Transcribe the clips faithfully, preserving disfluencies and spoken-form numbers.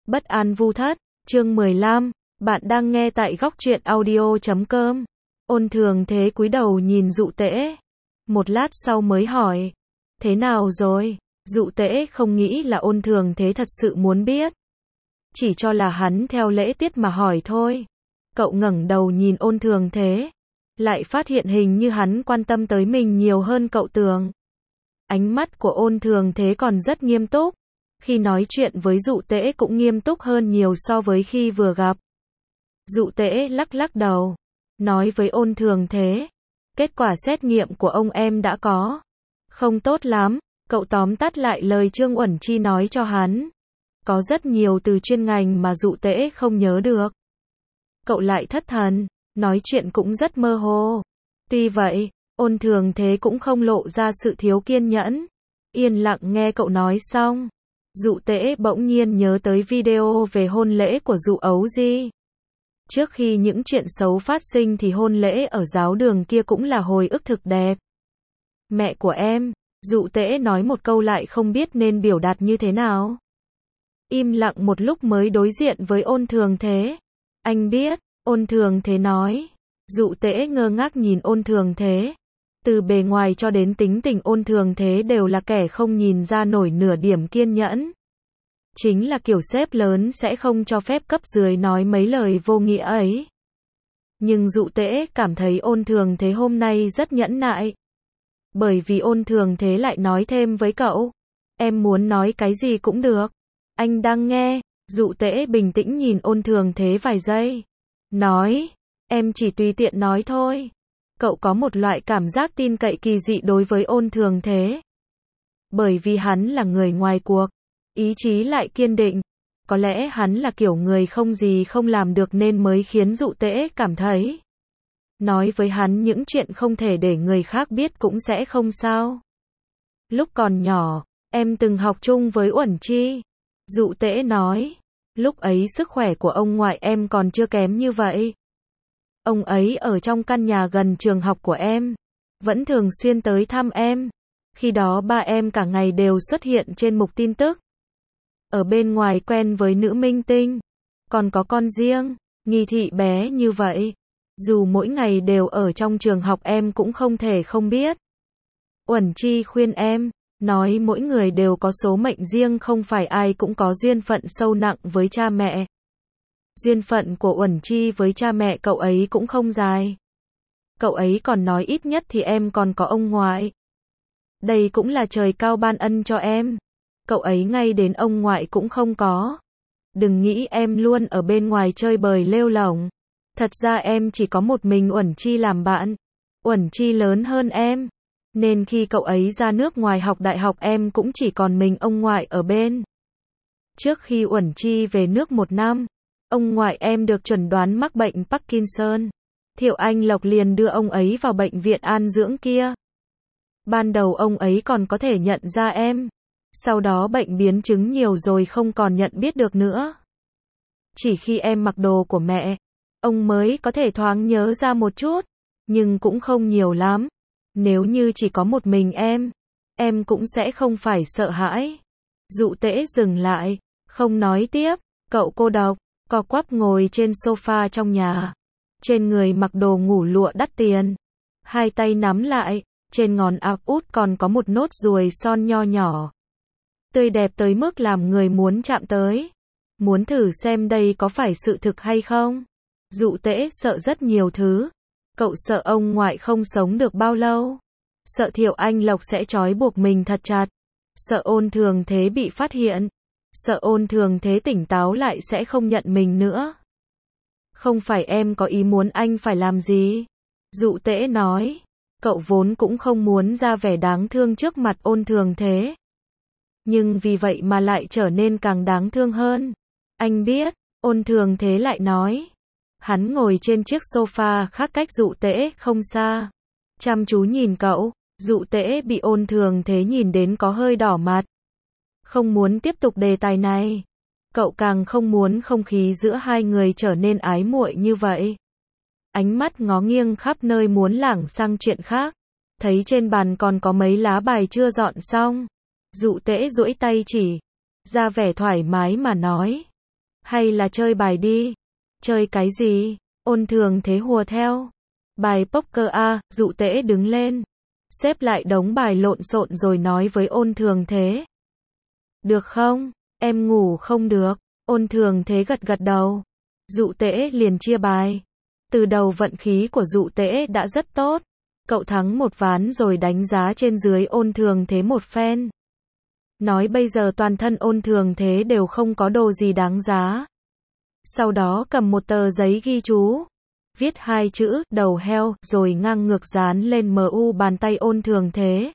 Bất an vu thất, chương mười lăm, bạn đang nghe tại góc truyện audio chấm com. Ôn Thường Thế cúi đầu nhìn Dụ Tễ, một lát sau mới hỏi, thế nào rồi? Dụ Tễ không nghĩ là Ôn Thường Thế thật sự muốn biết, chỉ cho là hắn theo lễ tiết mà hỏi thôi. Cậu ngẩng đầu nhìn Ôn Thường Thế, lại phát hiện hình như hắn quan tâm tới mình nhiều hơn cậu tưởng. Ánh mắt của Ôn Thường Thế còn rất nghiêm túc, khi nói chuyện với Dụ Tễ cũng nghiêm túc hơn nhiều so với khi vừa gặp. Dụ Tễ lắc lắc đầu, nói với Ôn Thường Thế, kết quả xét nghiệm của ông em đã có, không tốt lắm. Cậu tóm tắt lại lời Trương Uẩn Chi nói cho hắn. Có rất nhiều từ chuyên ngành mà Dụ Tễ không nhớ được. Cậu lại thất thần, nói chuyện cũng rất mơ hồ. Tuy vậy, Ôn Thường Thế cũng không lộ ra sự thiếu kiên nhẫn, yên lặng nghe cậu nói xong. Dụ Tễ bỗng nhiên nhớ tới video về hôn lễ của Dụ Ấu Di. Trước khi những chuyện xấu phát sinh thì hôn lễ ở giáo đường kia cũng là hồi ức thực đẹp. Mẹ của em, Dụ Tễ nói một câu lại không biết nên biểu đạt như thế nào. Im lặng một lúc mới đối diện với Ôn Thường Thế. Anh biết, Ôn Thường Thế nói. Dụ Tễ ngơ ngác nhìn Ôn Thường Thế. Từ bề ngoài cho đến tính tình Ôn Thường Thế đều là kẻ không nhìn ra nổi nửa điểm kiên nhẫn. Chính là kiểu sếp lớn sẽ không cho phép cấp dưới nói mấy lời vô nghĩa ấy. Nhưng Dụ Tễ cảm thấy Ôn Thường Thế hôm nay rất nhẫn nại. Bởi vì Ôn Thường Thế lại nói thêm với cậu, em muốn nói cái gì cũng được, anh đang nghe. Dụ Tễ bình tĩnh nhìn Ôn Thường Thế vài giây, nói, em chỉ tùy tiện nói thôi. Cậu có một loại cảm giác tin cậy kỳ dị đối với Ôn Thường Thế. Bởi vì hắn là người ngoài cuộc, ý chí lại kiên định. Có lẽ hắn là kiểu người không gì không làm được nên mới khiến Dụ Tễ cảm thấy nói với hắn những chuyện không thể để người khác biết cũng sẽ không sao. Lúc còn nhỏ, em từng học chung với Uẩn Chi. Dụ Tễ nói, lúc ấy sức khỏe của ông ngoại em còn chưa kém như vậy. Ông ấy ở trong căn nhà gần trường học của em, vẫn thường xuyên tới thăm em. Khi đó ba em cả ngày đều xuất hiện trên mục tin tức. Ở bên ngoài quen với nữ minh tinh, còn có con riêng, Nghi Thị bé như vậy. Dù mỗi ngày đều ở trong trường học em cũng không thể không biết. Uẩn Chi khuyên em, nói mỗi người đều có số mệnh riêng, không phải ai cũng có duyên phận sâu nặng với cha mẹ. Duyên phận của Uẩn Chi với cha mẹ cậu ấy cũng không dài. Cậu ấy còn nói ít nhất thì em còn có ông ngoại. Đây cũng là trời cao ban ân cho em. Cậu ấy ngay đến ông ngoại cũng không có. Đừng nghĩ em luôn ở bên ngoài chơi bời lêu lổng. Thật ra em chỉ có một mình Uẩn Chi làm bạn. Uẩn Chi lớn hơn em, nên khi cậu ấy ra nước ngoài học đại học em cũng chỉ còn mình ông ngoại ở bên. Trước khi Uẩn Chi về nước một năm, ông ngoại em được chẩn đoán mắc bệnh Parkinson. Thiệu Anh Lộc liền đưa ông ấy vào bệnh viện an dưỡng kia. Ban đầu ông ấy còn có thể nhận ra em. Sau đó bệnh biến chứng nhiều rồi không còn nhận biết được nữa. Chỉ khi em mặc đồ của mẹ, ông mới có thể thoáng nhớ ra một chút, nhưng cũng không nhiều lắm. Nếu như chỉ có một mình em, em cũng sẽ không phải sợ hãi. Dụ Tễ dừng lại, không nói tiếp. Cậu cô độc, co quắp ngồi trên sofa trong nhà. Trên người mặc đồ ngủ lụa đắt tiền. Hai tay nắm lại, trên ngón áp út còn có một nốt ruồi son nho nhỏ. Tươi đẹp tới mức làm người muốn chạm tới. Muốn thử xem đây có phải sự thực hay không. Dụ Tễ sợ rất nhiều thứ. Cậu sợ ông ngoại không sống được bao lâu. Sợ Thiệu Anh Lộc sẽ trói buộc mình thật chặt. Sợ Ôn Thường Thế bị phát hiện. Sợ Ôn Thường Thế tỉnh táo lại sẽ không nhận mình nữa. Không phải em có ý muốn anh phải làm gì. Dụ Tễ nói. Cậu vốn cũng không muốn ra vẻ đáng thương trước mặt Ôn Thường Thế. Nhưng vì vậy mà lại trở nên càng đáng thương hơn. Anh biết, Ôn Thường Thế lại nói. Hắn ngồi trên chiếc sofa khác cách Dụ Tễ không xa. Chăm chú nhìn cậu. Dụ Tễ bị Ôn Thường Thế nhìn đến có hơi đỏ mặt. Không muốn tiếp tục đề tài này. Cậu càng không muốn không khí giữa hai người trở nên ái muội như vậy. Ánh mắt ngó nghiêng khắp nơi muốn lảng sang chuyện khác. Thấy trên bàn còn có mấy lá bài chưa dọn xong. Dụ Tễ duỗi tay chỉ ra vẻ thoải mái mà nói. Hay là chơi bài đi. Chơi cái gì? Ôn thường thế hùa theo. Bài poker a, Dụ Tễ đứng lên. Xếp lại đống bài lộn xộn rồi nói với ôn thường thế. Được không? Em ngủ không được. Ôn thường thế gật gật đầu. Dụ Tễ liền chia bài. Từ đầu vận khí của Dụ Tễ đã rất tốt. Cậu thắng một ván rồi đánh giá trên dưới ôn thường thế một phen. Nói bây giờ toàn thân ôn thường thế đều không có đồ gì đáng giá. Sau đó cầm một tờ giấy ghi chú. Viết hai chữ, đầu heo, rồi ngang ngược dán lên em u bàn tay ôn thường thế.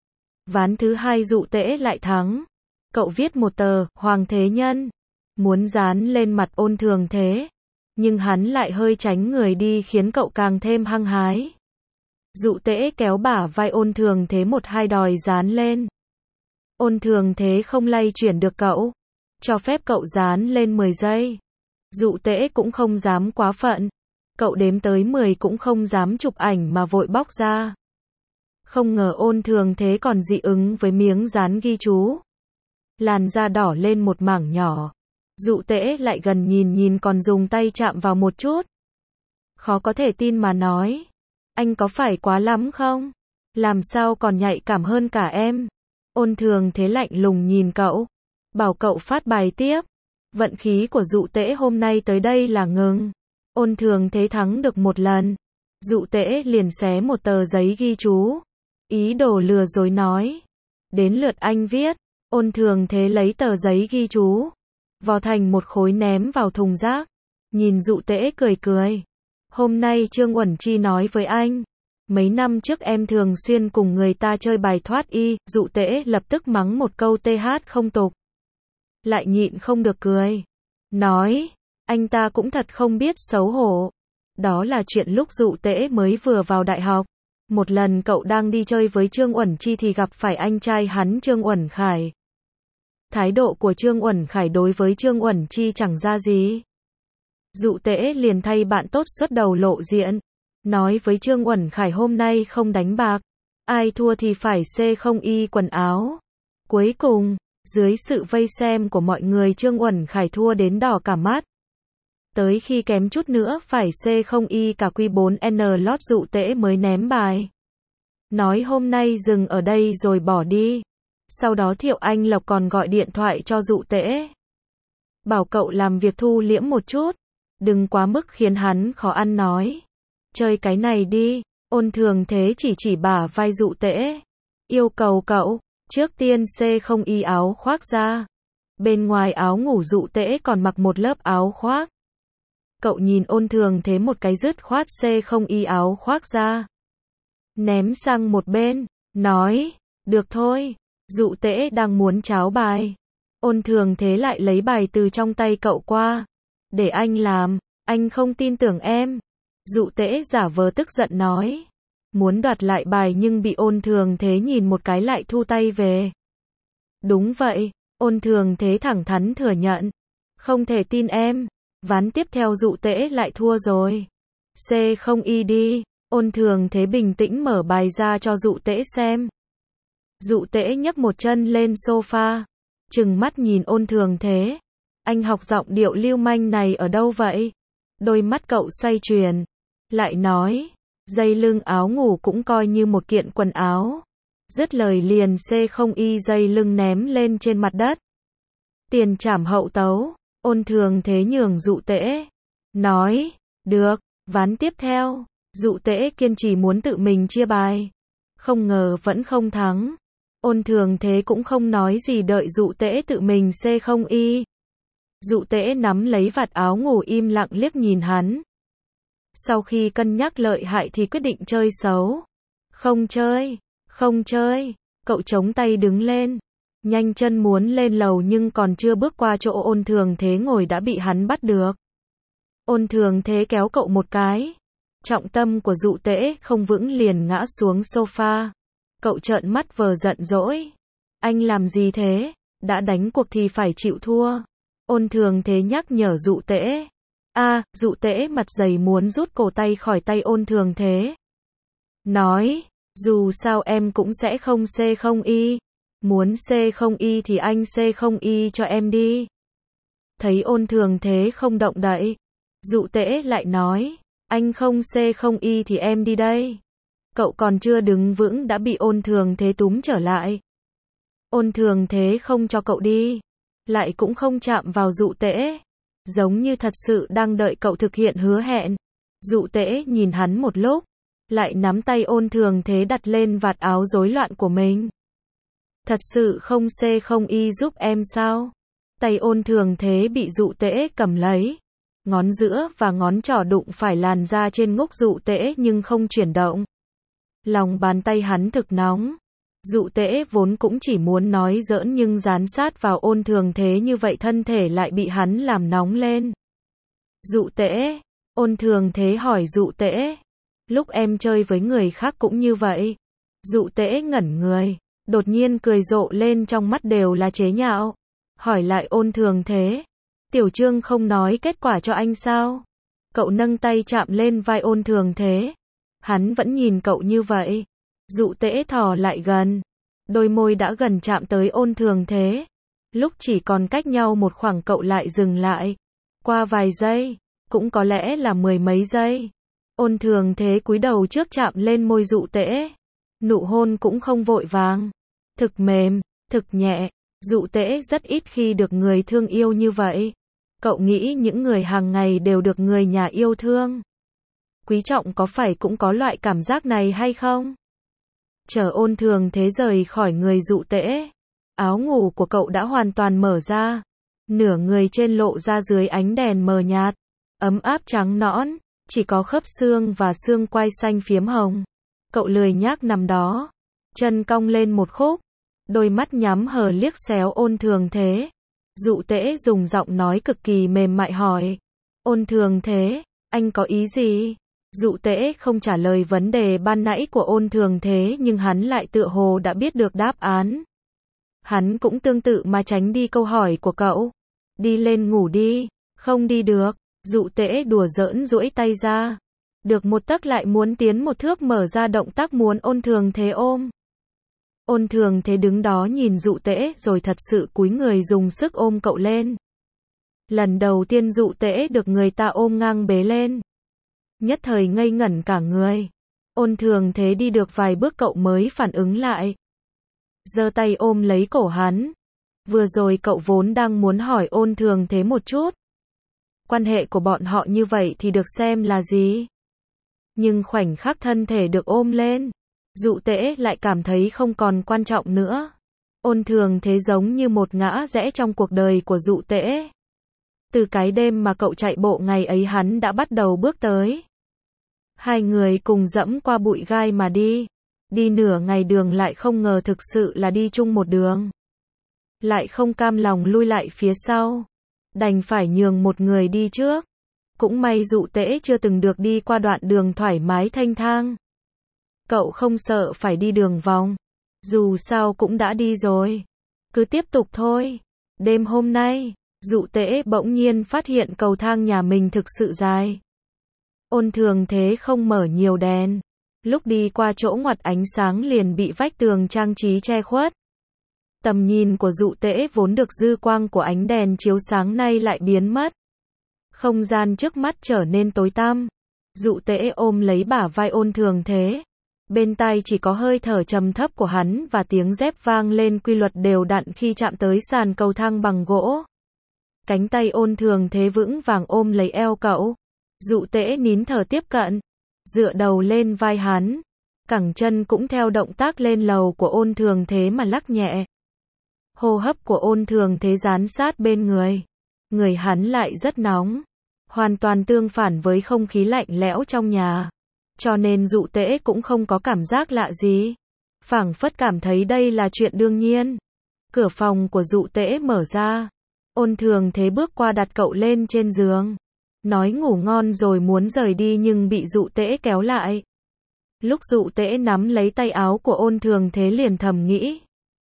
Ván thứ hai Dụ Tễ lại thắng. Cậu viết một tờ, Hoàng Thế Nhân. Muốn dán lên mặt ôn thường thế. Nhưng hắn lại hơi tránh người đi khiến cậu càng thêm hăng hái. Dụ Tễ kéo bả vai ôn thường thế một hai đòi dán lên. Ôn thường thế không lay chuyển được cậu. Cho phép cậu dán lên mười giây. Dụ Tễ cũng không dám quá phận. Cậu đếm tới mười cũng không dám chụp ảnh mà vội bóc ra. Không ngờ ôn thường thế còn dị ứng với miếng dán ghi chú. Làn da đỏ lên một mảng nhỏ. Dụ Tễ lại gần nhìn nhìn còn dùng tay chạm vào một chút. Khó có thể tin mà nói. Anh có phải quá lắm không? Làm sao còn nhạy cảm hơn cả em? Ôn thường thế lạnh lùng nhìn cậu. Bảo cậu phát bài tiếp. Vận khí của Dụ Tễ hôm nay tới đây là ngừng. Ôn thường thế thắng được một lần. Dụ Tễ liền xé một tờ giấy ghi chú. Ý đồ lừa dối nói. Đến lượt anh viết. Ôn thường thế lấy tờ giấy ghi chú. Vò thành một khối ném vào thùng rác. Nhìn Dụ Tễ cười cười. Hôm nay Trương Uẩn Chi nói với anh. Mấy năm trước em thường xuyên cùng người ta chơi bài thoát y. Dụ Tễ lập tức mắng một câu th không tục. Lại nhịn không được cười. Nói. Anh ta cũng thật không biết xấu hổ. Đó là chuyện lúc Dụ Tễ mới vừa vào đại học. Một lần cậu đang đi chơi với Trương Uẩn Chi thì gặp phải anh trai hắn Trương Uẩn Khải. Thái độ của Trương Uẩn Khải đối với Trương Uẩn Chi chẳng ra gì. Dụ Tễ liền thay bạn tốt xuất đầu lộ diện. Nói với Trương Uẩn Khải hôm nay không đánh bạc. Ai thua thì phải xê không y quần áo. Cuối cùng, dưới sự vây xem của mọi người Trương Uẩn Khải thua đến đỏ cả mắt. Tới khi kém chút nữa phải xê không y cả quy bốn N lót Dụ Tễ mới ném bài. Nói hôm nay dừng ở đây rồi bỏ đi. Sau đó Thiệu Anh Lộc còn gọi điện thoại cho Dụ Tễ. Bảo cậu làm việc thu liễm một chút. Đừng quá mức khiến hắn khó ăn nói. Chơi cái này đi. Ôn thường thế chỉ chỉ bả vai Dụ Tễ. Yêu cầu cậu, trước tiên xê không y áo khoác ra. Bên ngoài áo ngủ Dụ Tễ còn mặc một lớp áo khoác. Cậu nhìn ôn thường thế một cái dứt khoát xê không y áo khoác ra. Ném sang một bên, nói, được thôi. Dụ Tễ đang muốn tráo bài. Ôn thường thế lại lấy bài từ trong tay cậu qua. Để anh làm, anh không tin tưởng em. Dụ Tễ giả vờ tức giận nói. Muốn đoạt lại bài nhưng bị ôn thường thế nhìn một cái lại thu tay về. Đúng vậy, ôn thường thế thẳng thắn thừa nhận. Không thể tin em. Ván tiếp theo Dụ Tễ lại thua rồi. xê không y đi. Ôn thường thế bình tĩnh mở bài ra cho Dụ Tễ xem. Dụ Tễ nhấc một chân lên sofa. Trừng mắt nhìn ôn thường thế. Anh học giọng điệu lưu manh này ở đâu vậy? Đôi mắt cậu xoay chuyển. Lại nói. Dây lưng áo ngủ cũng coi như một kiện quần áo. Dứt lời liền xê không y dây lưng ném lên trên mặt đất. Tiền trảm hậu tấu. Ôn thường thế nhường Dụ Tễ. Nói. Được. Ván tiếp theo. Dụ Tễ kiên trì muốn tự mình chia bài. Không ngờ vẫn không thắng. Ôn thường thế cũng không nói gì đợi Dụ Tễ tự mình xê không y. Dụ Tễ nắm lấy vạt áo ngủ im lặng liếc nhìn hắn. Sau khi cân nhắc lợi hại thì quyết định chơi xấu. Không chơi, không chơi. Cậu chống tay đứng lên. Nhanh chân muốn lên lầu nhưng còn chưa bước qua chỗ ôn thường thế ngồi đã bị hắn bắt được. Ôn thường thế kéo cậu một cái. Trọng tâm của Dụ Tễ không vững liền ngã xuống sofa. Cậu trợn mắt vờ giận dỗi. Anh làm gì thế? Đã đánh cuộc thì phải chịu thua. Ôn thường thế nhắc nhở Dụ Tễ. A, à, Dụ Tễ mặt dày muốn rút cổ tay khỏi tay ôn thường thế. Nói, dù sao em cũng sẽ không xê không y. Muốn xê không y thì anh xê không y cho em đi. Thấy Ôn Thường Thế không động đậy, Dụ Tễ lại nói, anh không C không Y thì em đi đây. Cậu còn chưa đứng vững đã bị Ôn Thường Thế túm trở lại. Ôn Thường Thế không cho cậu đi, lại cũng không chạm vào Dụ Tễ, giống như thật sự đang đợi cậu thực hiện hứa hẹn. Dụ Tễ nhìn hắn một lúc, lại nắm tay Ôn Thường Thế đặt lên vạt áo rối loạn của mình. Thật sự không C không Y giúp em sao? Tay Ôn Thường Thế bị Dụ Tễ cầm lấy, ngón giữa và ngón trỏ đụng phải làn da trên ngúc Dụ Tễ nhưng không chuyển động. Lòng bàn tay hắn thực nóng. Dụ Tễ vốn cũng chỉ muốn nói giỡn nhưng dán sát vào Ôn Thường Thế như vậy thân thể lại bị hắn làm nóng lên. Dụ Tễ, Ôn Thường Thế hỏi Dụ Tễ, lúc em chơi với người khác cũng như vậy? Dụ Tễ ngẩn người, đột nhiên cười rộ lên, trong mắt đều là chế nhạo. Hỏi lại Ôn Thường Thế, Tiểu Trương không nói kết quả cho anh sao? Cậu nâng tay chạm lên vai Ôn Thường Thế. Hắn vẫn nhìn cậu như vậy. Dụ Tễ thò lại gần, đôi môi đã gần chạm tới Ôn Thường Thế. Lúc chỉ còn cách nhau một khoảng cậu lại dừng lại. Qua vài giây, cũng có lẽ là mười mấy giây, Ôn Thường Thế cúi đầu trước chạm lên môi Dụ Tễ. Nụ hôn cũng không vội vàng, thực mềm, thực nhẹ. Dụ Tễ rất ít khi được người thương yêu như vậy. Cậu nghĩ những người hàng ngày đều được người nhà yêu thương. Quý Trọng có phải cũng có loại cảm giác này hay không? Chờ Ôn Thường Thế rời khỏi người Dụ Tễ, áo ngủ của cậu đã hoàn toàn mở ra, nửa người trên lộ ra dưới ánh đèn mờ nhạt, ấm áp trắng nõn, chỉ có khớp xương và xương quai xanh phiếm hồng. Cậu lười nhác nằm đó, chân cong lên một khúc, đôi mắt nhắm hờ liếc xéo Ôn Thường Thế. Dụ Tễ dùng giọng nói cực kỳ mềm mại hỏi, Ôn Thường Thế, anh có ý gì? Dụ Tễ không trả lời vấn đề ban nãy của Ôn Thường Thế nhưng hắn lại tựa hồ đã biết được đáp án. Hắn cũng tương tự mà tránh đi câu hỏi của cậu. Đi lên ngủ đi. Không đi được. Dụ Tễ đùa giỡn duỗi tay ra. Được một tấc lại muốn tiến một thước, mở ra động tác muốn Ôn Thường Thế ôm. Ôn Thường Thế đứng đó nhìn Dụ Tễ rồi thật sự cúi người dùng sức ôm cậu lên. Lần đầu tiên Dụ Tễ được người ta ôm ngang bế lên. Nhất thời ngây ngẩn cả người. Ôn Thường Thế đi được vài bước cậu mới phản ứng lại. Giơ tay ôm lấy cổ hắn. Vừa rồi cậu vốn đang muốn hỏi Ôn Thường Thế một chút. Quan hệ của bọn họ như vậy thì được xem là gì? Nhưng khoảnh khắc thân thể được ôm lên, Dụ Tễ lại cảm thấy không còn quan trọng nữa. Ôn Thường Thế giống như một ngã rẽ trong cuộc đời của Dụ Tễ. Từ cái đêm mà cậu chạy bộ ngày ấy hắn đã bắt đầu bước tới. Hai người cùng dẫm qua bụi gai mà đi. Đi nửa ngày đường lại không ngờ thực sự là đi chung một đường. Lại không cam lòng lui lại phía sau. Đành phải nhường một người đi trước. Cũng may Dụ Tễ chưa từng được đi qua đoạn đường thoải mái thanh thang. Cậu không sợ phải đi đường vòng. Dù sao cũng đã đi rồi. Cứ tiếp tục thôi. Đêm hôm nay, Dụ Tễ bỗng nhiên phát hiện cầu thang nhà mình thực sự dài. Ôn Thường Thế không mở nhiều đèn. Lúc đi qua chỗ ngoặt ánh sáng liền bị vách tường trang trí che khuất. Tầm nhìn của Dụ Tễ vốn được dư quang của ánh đèn chiếu sáng nay lại biến mất. Không gian trước mắt trở nên tối tăm. Dụ Tễ ôm lấy bả vai Ôn Thường Thế. Bên tai chỉ có hơi thở trầm thấp của hắn và tiếng dép vang lên quy luật đều đặn khi chạm tới sàn cầu thang bằng gỗ. Cánh tay Ôn Thường Thế vững vàng ôm lấy eo cậu. Dụ Tễ nín thở tiếp cận, dựa đầu lên vai hắn. Cẳng chân cũng theo động tác lên lầu của Ôn Thường Thế mà lắc nhẹ. Hô hấp của Ôn Thường Thế dán sát bên người. Người hắn lại rất nóng. Hoàn toàn tương phản với không khí lạnh lẽo trong nhà. Cho nên Dụ Tễ cũng không có cảm giác lạ gì. Phảng phất cảm thấy đây là chuyện đương nhiên. Cửa phòng của Dụ Tễ mở ra. Ôn Thường Thế bước qua đặt cậu lên trên giường. Nói ngủ ngon rồi muốn rời đi nhưng bị Dụ Tễ kéo lại. Lúc Dụ Tễ nắm lấy tay áo của Ôn Thường Thế liền thầm nghĩ.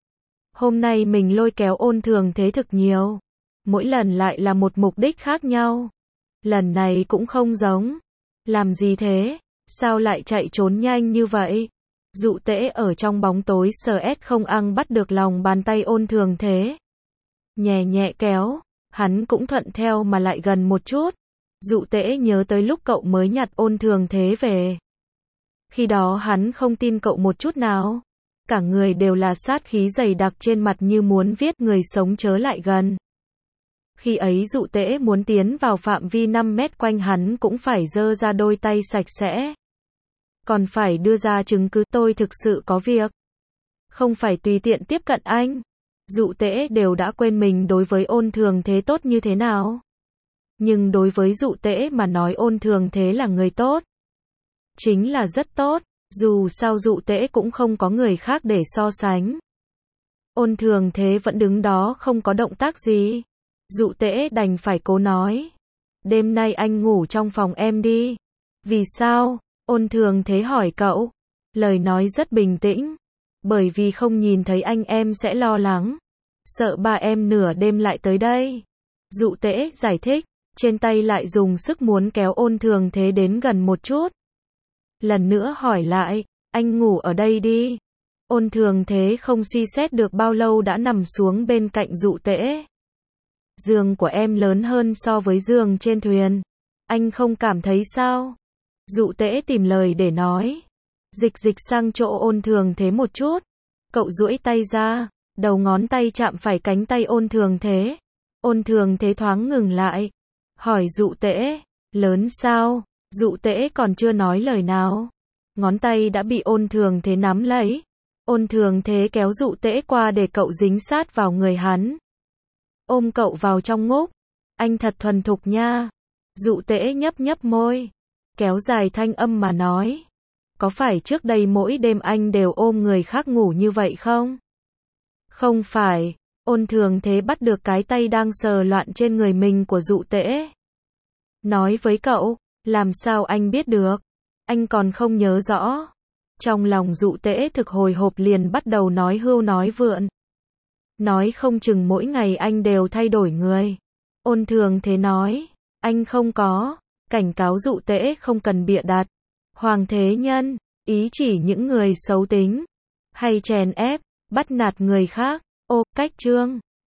Hôm nay mình lôi kéo Ôn Thường Thế thực nhiều. Mỗi lần lại là một mục đích khác nhau. Lần này cũng không giống. Làm gì thế? Sao lại chạy trốn nhanh như vậy? Dụ Tễ ở trong bóng tối sờ ét không ăn bắt được lòng bàn tay Ôn Thường Thế. Nhẹ nhẹ kéo. Hắn cũng thuận theo mà lại gần một chút. Dụ Tễ nhớ tới lúc cậu mới nhặt Ôn Thường Thế về. Khi đó hắn không tin cậu một chút nào. Cả người đều là sát khí dày đặc trên mặt như muốn viết người sống chớ lại gần. Khi ấy Dụ Tễ muốn tiến vào phạm vi năm mét quanh hắn cũng phải giơ ra đôi tay sạch sẽ. Còn phải đưa ra chứng cứ tôi thực sự có việc. Không phải tùy tiện tiếp cận anh. Dụ Tễ đều đã quên mình đối với Ôn Thường Thế tốt như thế nào. Nhưng đối với Dụ Tễ mà nói Ôn Thường Thế là người tốt. Chính là rất tốt, dù sao Dụ Tễ cũng không có người khác để so sánh. Ôn Thường Thế vẫn đứng đó không có động tác gì. Dụ Tễ đành phải cố nói. Đêm nay anh ngủ trong phòng em đi. Vì sao? Ôn Thường Thế hỏi cậu. Lời nói rất bình tĩnh. Bởi vì không nhìn thấy anh em sẽ lo lắng. Sợ ba em nửa đêm lại tới đây. Dụ Tễ giải thích. Trên tay lại dùng sức muốn kéo Ôn Thường Thế đến gần một chút. Lần nữa hỏi lại. Anh ngủ ở đây đi. Ôn Thường Thế không suy xét được bao lâu đã nằm xuống bên cạnh Dụ Tễ. Giường của em lớn hơn so với giường trên thuyền. Anh không cảm thấy sao? Dụ Tễ tìm lời để nói. Dịch dịch sang chỗ Ôn Thường Thế một chút. Cậu duỗi tay ra. Đầu ngón tay chạm phải cánh tay Ôn Thường Thế. Ôn Thường Thế thoáng ngừng lại. Hỏi Dụ Tễ. Lớn sao? Dụ Tễ còn chưa nói lời nào. Ngón tay đã bị Ôn Thường Thế nắm lấy. Ôn Thường Thế kéo Dụ Tễ qua để cậu dính sát vào người hắn. Ôm cậu vào trong ngúc. Anh thật thuần thục nha. Dụ Tễ nhấp nhấp môi. Kéo dài thanh âm mà nói. Có phải trước đây mỗi đêm anh đều ôm người khác ngủ như vậy không? Không phải. Ôn Thường Thế bắt được cái tay đang sờ loạn trên người mình của Dụ Tễ. Nói với cậu. Làm sao anh biết được? Anh còn không nhớ rõ. Trong lòng Dụ Tễ thực hồi hộp liền bắt đầu nói hưu nói vượn. Nói không chừng mỗi ngày anh đều thay đổi người. Ôn Thường Thế nói. Anh không có. Cảnh cáo Dụ Tễ không cần bịa đặt. Hoàng thế nhân. Ý chỉ những người xấu tính. Hay chèn ép. Bắt nạt người khác. Ô, cách chương.